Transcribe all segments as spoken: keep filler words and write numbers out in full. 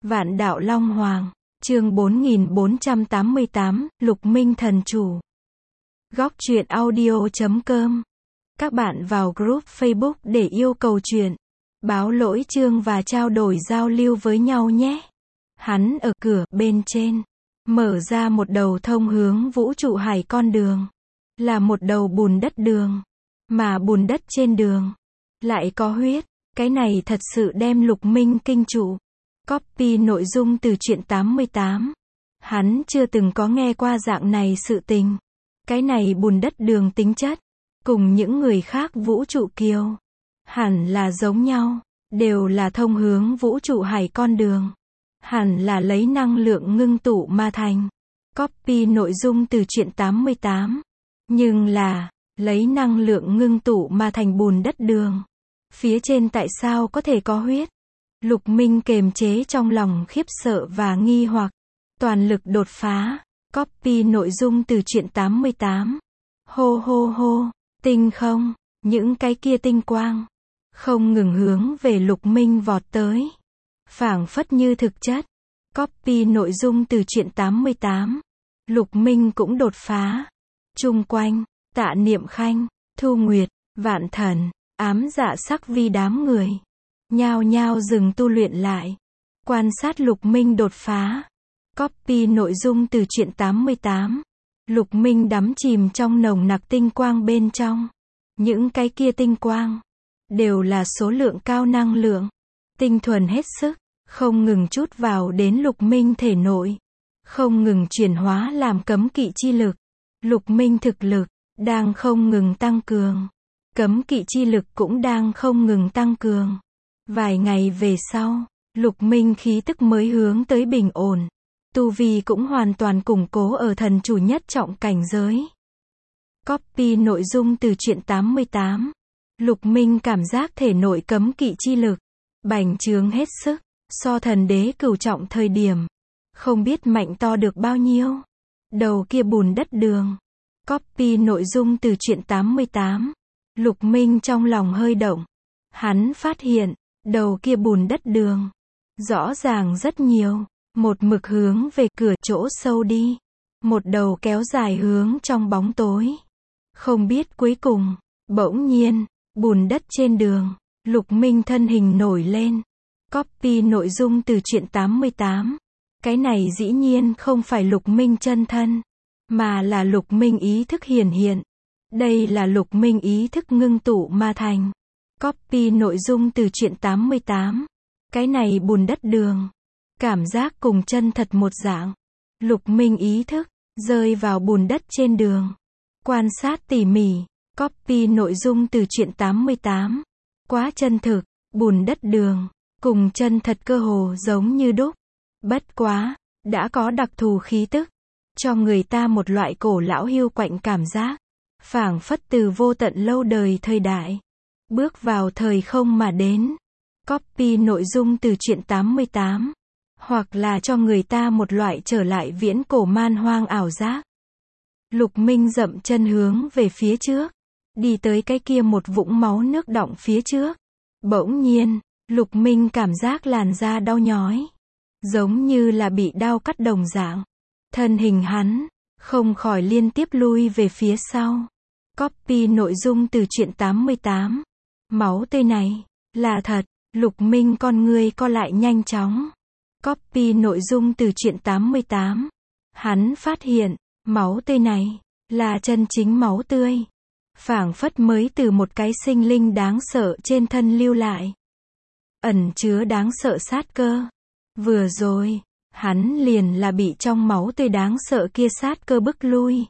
Vạn đạo Long Hoàng, chương bốn nghìn bốn trăm tám mươi tám, Lục Minh thần chủ. Góc truyện audio chấm com. Các bạn vào group Facebook để yêu cầu truyện, báo lỗi chương và trao đổi giao lưu với nhau nhé. Hắn ở cửa bên trên, mở ra một đầu thông hướng vũ trụ hải con đường. Là một đầu bùn đất đường. Mà bùn đất trên đường lại có huyết. Cái này thật sự đem Lục Minh kinh trụ. Copy nội dung từ truyện tám mươi tám. Hắn chưa từng có nghe qua dạng này sự tình. Cái này bùn đất đường tính chất, cùng những người khác vũ trụ kiều, hẳn là giống nhau, đều là thông hướng vũ trụ hải con đường. Hẳn là lấy năng lượng ngưng tụ mà thành. Copy nội dung từ truyện tám mươi tám. Nhưng là, lấy năng lượng ngưng tụ mà thành bùn đất đường. Phía trên tại sao có thể có huyết? Lục Minh kềm chế trong lòng khiếp sợ và nghi hoặc. Toàn lực đột phá. Copy nội dung từ truyện tám mươi tám. Hô hô hô, tinh không, những cái kia tinh quang, không ngừng hướng về Lục Minh vọt tới. Phảng phất như thực chất. Copy nội dung từ truyện tám mươi tám. Lục Minh cũng đột phá. Chung quanh, Tạ Niệm Khanh, Thu Nguyệt, Vạn Thần, Ám Dạ Sắc Vi đám người nhao nhao dừng tu luyện lại, quan sát Lục Minh đột phá. Copy nội dung từ truyện tám mươi tám. Lục Minh đắm chìm trong nồng nặc tinh quang bên trong. Những cái kia tinh quang đều là số lượng cao năng lượng, tinh thuần hết sức, không ngừng trút vào đến Lục Minh thể nội, không ngừng chuyển hóa làm cấm kỵ chi lực. Lục Minh thực lực đang không ngừng tăng cường, cấm kỵ chi lực cũng đang không ngừng tăng cường. Vài ngày về sau, Lục Minh khí tức mới hướng tới bình ổn, tu vi cũng hoàn toàn củng cố ở thần chủ nhất trọng cảnh giới. Copy nội dung từ truyện tám mươi tám. Lục Minh cảm giác thể nội cấm kỵ chi lực bành trướng hết sức, so thần đế cửu trọng thời điểm, không biết mạnh to được bao nhiêu. Đầu kia bùn đất đường. Copy nội dung từ truyện tám mươi tám. Lục Minh trong lòng hơi động. Hắn phát hiện, đầu kia bùn đất đường rõ ràng rất nhiều, một mực hướng về cửa chỗ sâu đi, một đầu kéo dài hướng trong bóng tối. Không biết cuối cùng, bỗng nhiên, bùn đất trên đường, Lục Minh thân hình nổi lên. Copy nội dung từ truyện tám mươi tám. Cái này dĩ nhiên không phải Lục Minh chân thân, mà là Lục Minh ý thức hiển hiện. Đây là Lục Minh ý thức ngưng tụ mà thành. Copy nội dung từ truyện tám mươi tám. Cái này bùn đất đường, cảm giác cùng chân thật một dạng. Lục Minh ý thức rơi vào bùn đất trên đường, quan sát tỉ mỉ. Copy nội dung từ truyện tám mươi tám. Quá chân thực, bùn đất đường cùng chân thật cơ hồ giống như đúc. Bất quá, đã có đặc thù khí tức, cho người ta một loại cổ lão hiu quạnh cảm giác, phảng phất từ vô tận lâu đời thời đại, bước vào thời không mà đến. Copy nội dung từ truyện tám mươi tám. Hoặc là cho người ta một loại trở lại viễn cổ man hoang ảo giác. Lục Minh dậm chân hướng về phía trước, đi tới cái kia một vũng máu nước đọng phía trước. Bỗng nhiên, Lục Minh cảm giác làn da đau nhói, giống như là bị đao cắt đồng dạng. Thân hình hắn không khỏi liên tiếp lui về phía sau. Copy nội dung từ truyện tám mươi tám. Máu tươi này là thật. Lục Minh con ngươi co lại nhanh chóng. Copy nội dung từ truyện tám mươi tám. Hắn phát hiện, máu tươi này là chân chính máu tươi, phảng phất mới từ một cái sinh linh đáng sợ trên thân lưu lại, ẩn chứa đáng sợ sát cơ. Vừa rồi, hắn liền là bị trong máu tươi đáng sợ kia sát cơ bức lui.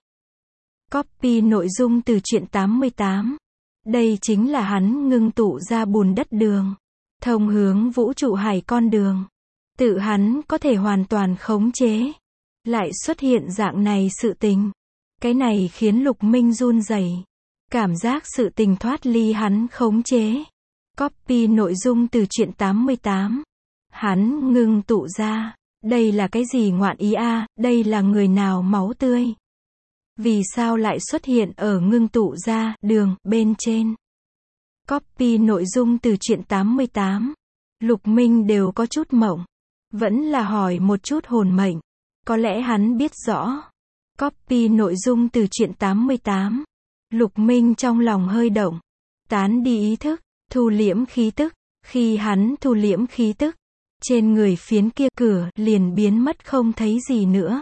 Copy nội dung từ truyện tám mươi tám. Đây chính là hắn ngưng tụ ra bùn đất đường, thông hướng vũ trụ hải con đường. Tự hắn có thể hoàn toàn khống chế, lại xuất hiện dạng này sự tình. Cái này khiến Lục Minh run rẩy, cảm giác sự tình thoát ly hắn khống chế. Copy nội dung từ truyện tám mươi tám. Hắn ngưng tụ ra, đây là cái gì ngoạn ý a, à, đây là người nào máu tươi? Vì sao lại xuất hiện ở ngưng tụ ra đường bên trên? Copy nội dung từ truyện tám mươi tám. Lục Minh đều có chút mộng. Vẫn là hỏi một chút hồn mệnh. Có lẽ hắn biết rõ. Copy nội dung từ truyện tám mươi tám. Lục Minh trong lòng hơi động. Tán đi ý thức, thu liễm khí tức. Khi hắn thu liễm khí tức, trên người phiến kia cửa liền biến mất không thấy gì nữa.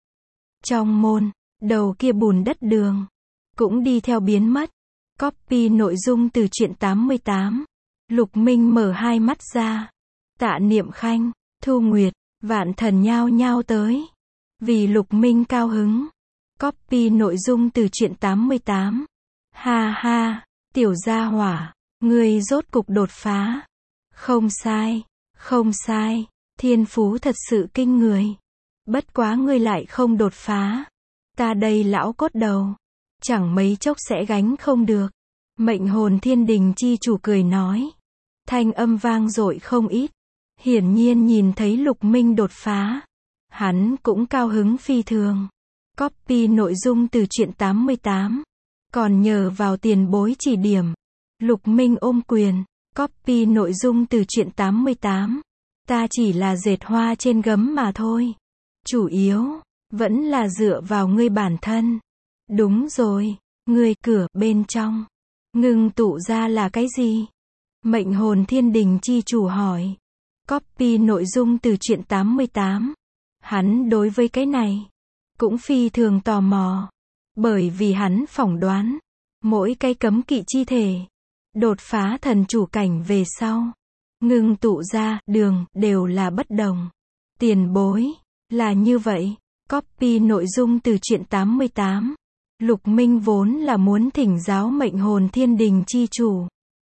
Trong môn, đầu kia bùn đất đường cũng đi theo biến mất. Copy nội dung từ truyện tám mươi tám. Lục Minh mở hai mắt ra. Tạ Niệm Khanh, Thu Nguyệt, Vạn Thần nhao nhao tới. Vì Lục Minh cao hứng. Copy nội dung từ truyện tám mươi tám. Ha ha, tiểu gia hỏa, ngươi rốt cục đột phá. Không sai, không sai, thiên phú thật sự kinh người. Bất quá ngươi lại không đột phá. Ta đây lão cốt đầu, chẳng mấy chốc sẽ gánh không được. Mệnh hồn thiên đình chi chủ cười nói. Thanh âm vang dội không ít. Hiển nhiên nhìn thấy Lục Minh đột phá. Hắn cũng cao hứng phi thường. Copy nội dung từ truyện tám mươi tám. Còn nhờ vào tiền bối chỉ điểm. Lục Minh ôm quyền. Copy nội dung từ truyện tám mươi tám. Ta chỉ là dệt hoa trên gấm mà thôi. Chủ yếu, vẫn là dựa vào ngươi bản thân. Đúng rồi, ngươi cửa bên trong. Ngưng tụ ra là cái gì? Mệnh hồn thiên đình chi chủ hỏi. Copy nội dung từ truyện tám mươi tám. Hắn đối với cái này cũng phi thường tò mò. Bởi vì hắn phỏng đoán, mỗi cái cấm kỵ chi thể đột phá thần chủ cảnh về sau, ngưng tụ ra đường đều là bất đồng. Tiền bối, là như vậy. Copy nội dung từ truyện tám mươi tám. Lục Minh vốn là muốn thỉnh giáo mệnh hồn thiên đình chi chủ.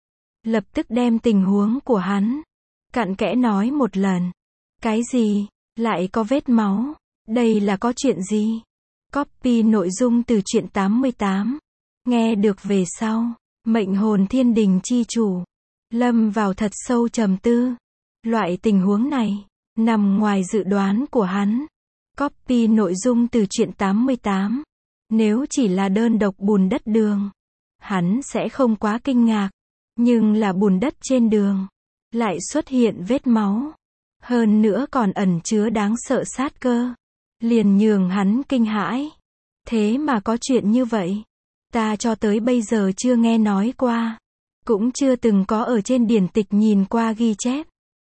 Lập tức đem tình huống của hắn cặn kẽ nói một lần. Cái gì? Lại có vết máu? Đây là có chuyện gì? Copy nội dung từ truyện tám mươi tám. Nghe được về sau, mệnh hồn thiên đình chi chủ lâm vào thật sâu trầm tư. Loại tình huống này nằm ngoài dự đoán của hắn. Copy nội dung từ truyện tám mươi tám. Nếu chỉ là đơn độc bùn đất đường, hắn sẽ không quá kinh ngạc. Nhưng là bùn đất trên đường lại xuất hiện vết máu, hơn nữa còn ẩn chứa đáng sợ sát cơ, liền nhường hắn kinh hãi. Thế mà có chuyện như vậy, ta cho tới bây giờ chưa nghe nói qua, cũng chưa từng có ở trên điển tịch nhìn qua ghi chép.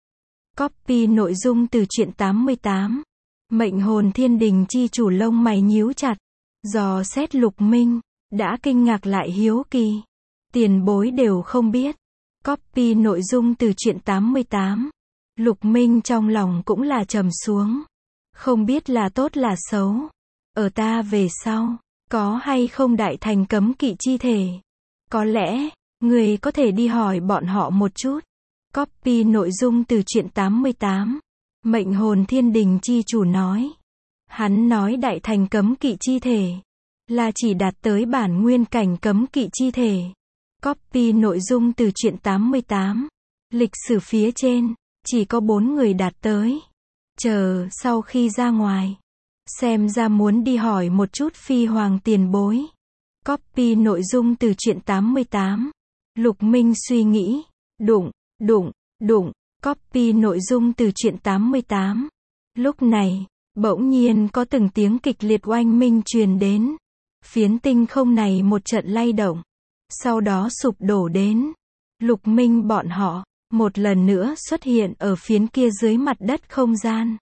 Copy nội dung từ truyện tám mươi tám. Mệnh hồn thiên đình chi chủ lông mày nhíu chặt, dò xét Lục Minh, đã kinh ngạc lại hiếu kỳ. Tiền bối đều không biết. Copy nội dung từ truyện tám mươi tám. Lục Minh trong lòng cũng là trầm xuống. Không biết là tốt là xấu. Ở ta về sau, có hay không đại thành cấm kỵ chi thể? Có lẽ, người có thể đi hỏi bọn họ một chút. Copy nội dung từ truyện tám mươi tám. Mệnh hồn thiên đình chi chủ nói. Hắn nói đại thành cấm kỵ chi thể là chỉ đạt tới bản nguyên cảnh cấm kỵ chi thể. Copy nội dung từ truyện tám mươi tám. Lịch sử phía trên, chỉ có bốn người đạt tới. Chờ, sau khi ra ngoài, xem ra muốn đi hỏi một chút phi hoàng tiền bối. Copy nội dung từ truyện tám mươi tám. Lục Minh suy nghĩ. Đụng, đụng, đụng. Copy nội dung từ truyện tám mươi tám. Lúc này, bỗng nhiên có từng tiếng kịch liệt oanh minh truyền đến. Phiến tinh không này một trận lay động. Sau đó sụp đổ đến. Lục Minh bọn họ, một lần nữa xuất hiện ở phiến kia dưới mặt đất không gian.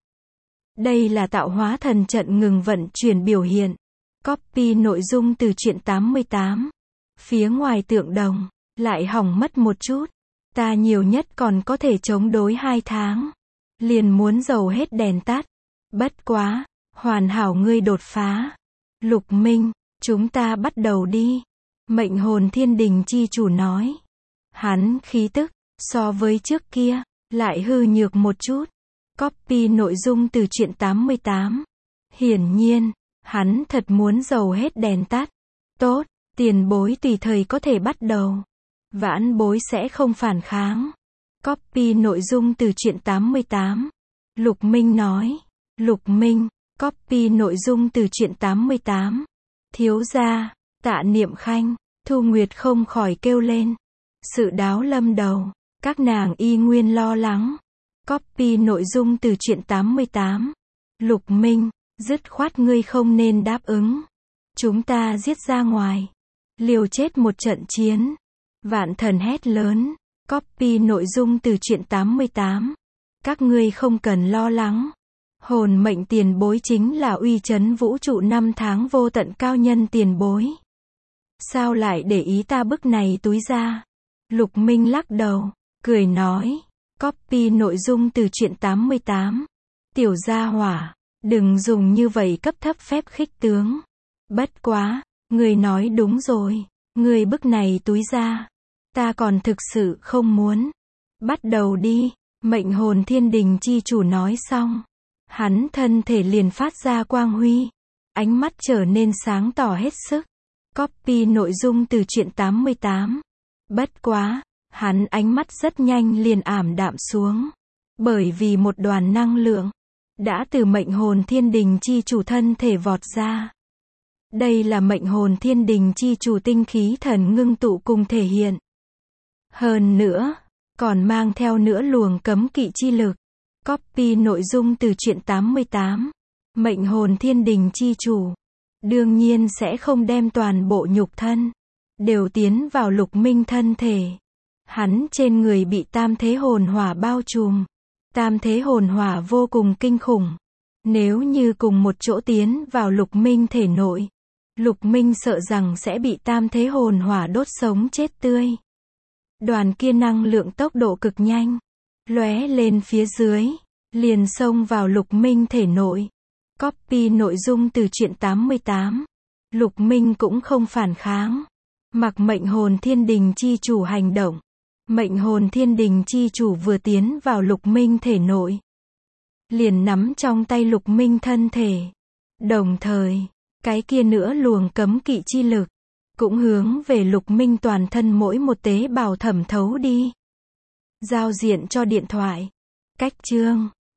Đây là tạo hóa thần trận ngừng vận chuyển biểu hiện. Copy nội dung từ truyện tám mươi tám. Phía ngoài tượng đồng, lại hỏng mất một chút. Ta nhiều nhất còn có thể chống đối hai tháng. Liền muốn dầu hết đèn tắt. Bất quá, hoàn hảo ngươi đột phá. Lục Minh, chúng ta bắt đầu đi. Mệnh hồn thiên đình chi chủ nói. Hắn khí tức, so với trước kia, lại hư nhược một chút. Copy nội dung từ truyện tám mươi tám. Hiển nhiên, hắn thật muốn dầu hết đèn tắt. Tốt, tiền bối tùy thời có thể bắt đầu. Vãn bối sẽ không phản kháng. Copy nội dung từ truyện tám mươi tám. Lục Minh nói. Lục Minh, copy nội dung từ truyện tám mươi tám. Thiếu gia, Tạ Niệm Khanh, Thu Nguyệt không khỏi kêu lên. Sự đáo lâm đầu, các nàng y nguyên lo lắng. Copy nội dung từ truyện tám mươi tám. Lục Minh, dứt khoát ngươi không nên đáp ứng. Chúng ta giết ra ngoài. Liều chết một trận chiến. Vạn Thần hét lớn. Copy nội dung từ truyện tám mươi tám. Các ngươi không cần lo lắng. Hồn mệnh tiền bối chính là uy chấn vũ trụ năm tháng vô tận cao nhân tiền bối. Sao lại để ý ta bức này túi ra? Lục Minh lắc đầu, cười nói. Copy nội dung từ truyện tám mươi tám. Tiểu gia hỏa, đừng dùng như vậy cấp thấp phép khích tướng. Bất quá, người nói đúng rồi. Người bức này túi ra. Ta còn thực sự không muốn. Bắt đầu đi. Mệnh hồn thiên đình chi chủ nói xong. Hắn thân thể liền phát ra quang huy. Ánh mắt trở nên sáng tỏ hết sức. Copy nội dung từ truyện tám mươi tám. Bất quá, hắn ánh mắt rất nhanh liền ảm đạm xuống. Bởi vì một đoàn năng lượng đã từ mệnh hồn thiên đình chi chủ thân thể vọt ra. Đây là mệnh hồn thiên đình chi chủ tinh khí thần ngưng tụ cùng thể hiện. Hơn nữa, còn mang theo nữa luồng cấm kỵ chi lực. Copy nội dung từ truyện tám mươi tám. Mệnh hồn thiên đình chi chủ đương nhiên sẽ không đem toàn bộ nhục thân đều tiến vào Lục Minh thân thể. Hắn trên người bị tam thế hồn hỏa bao trùm. Tam thế hồn hỏa vô cùng kinh khủng. Nếu như cùng một chỗ tiến vào Lục Minh thể nội, Lục Minh sợ rằng sẽ bị tam thế hồn hỏa đốt sống chết tươi. Đoàn kia năng lượng tốc độ cực nhanh, lóe lên phía dưới, liền xông vào Lục Minh thể nội. Copy nội dung từ truyện tám mươi tám. Lục Minh cũng không phản kháng. Mặc mệnh hồn thiên đình chi chủ hành động. Mệnh hồn thiên đình chi chủ vừa tiến vào Lục Minh thể nội, liền nắm trong tay Lục Minh thân thể. Đồng thời, cái kia nữa luồng cấm kỵ chi lực cũng hướng về Lục Minh toàn thân mỗi một tế bào thẩm thấu đi. Giao diện cho điện thoại. Cách chương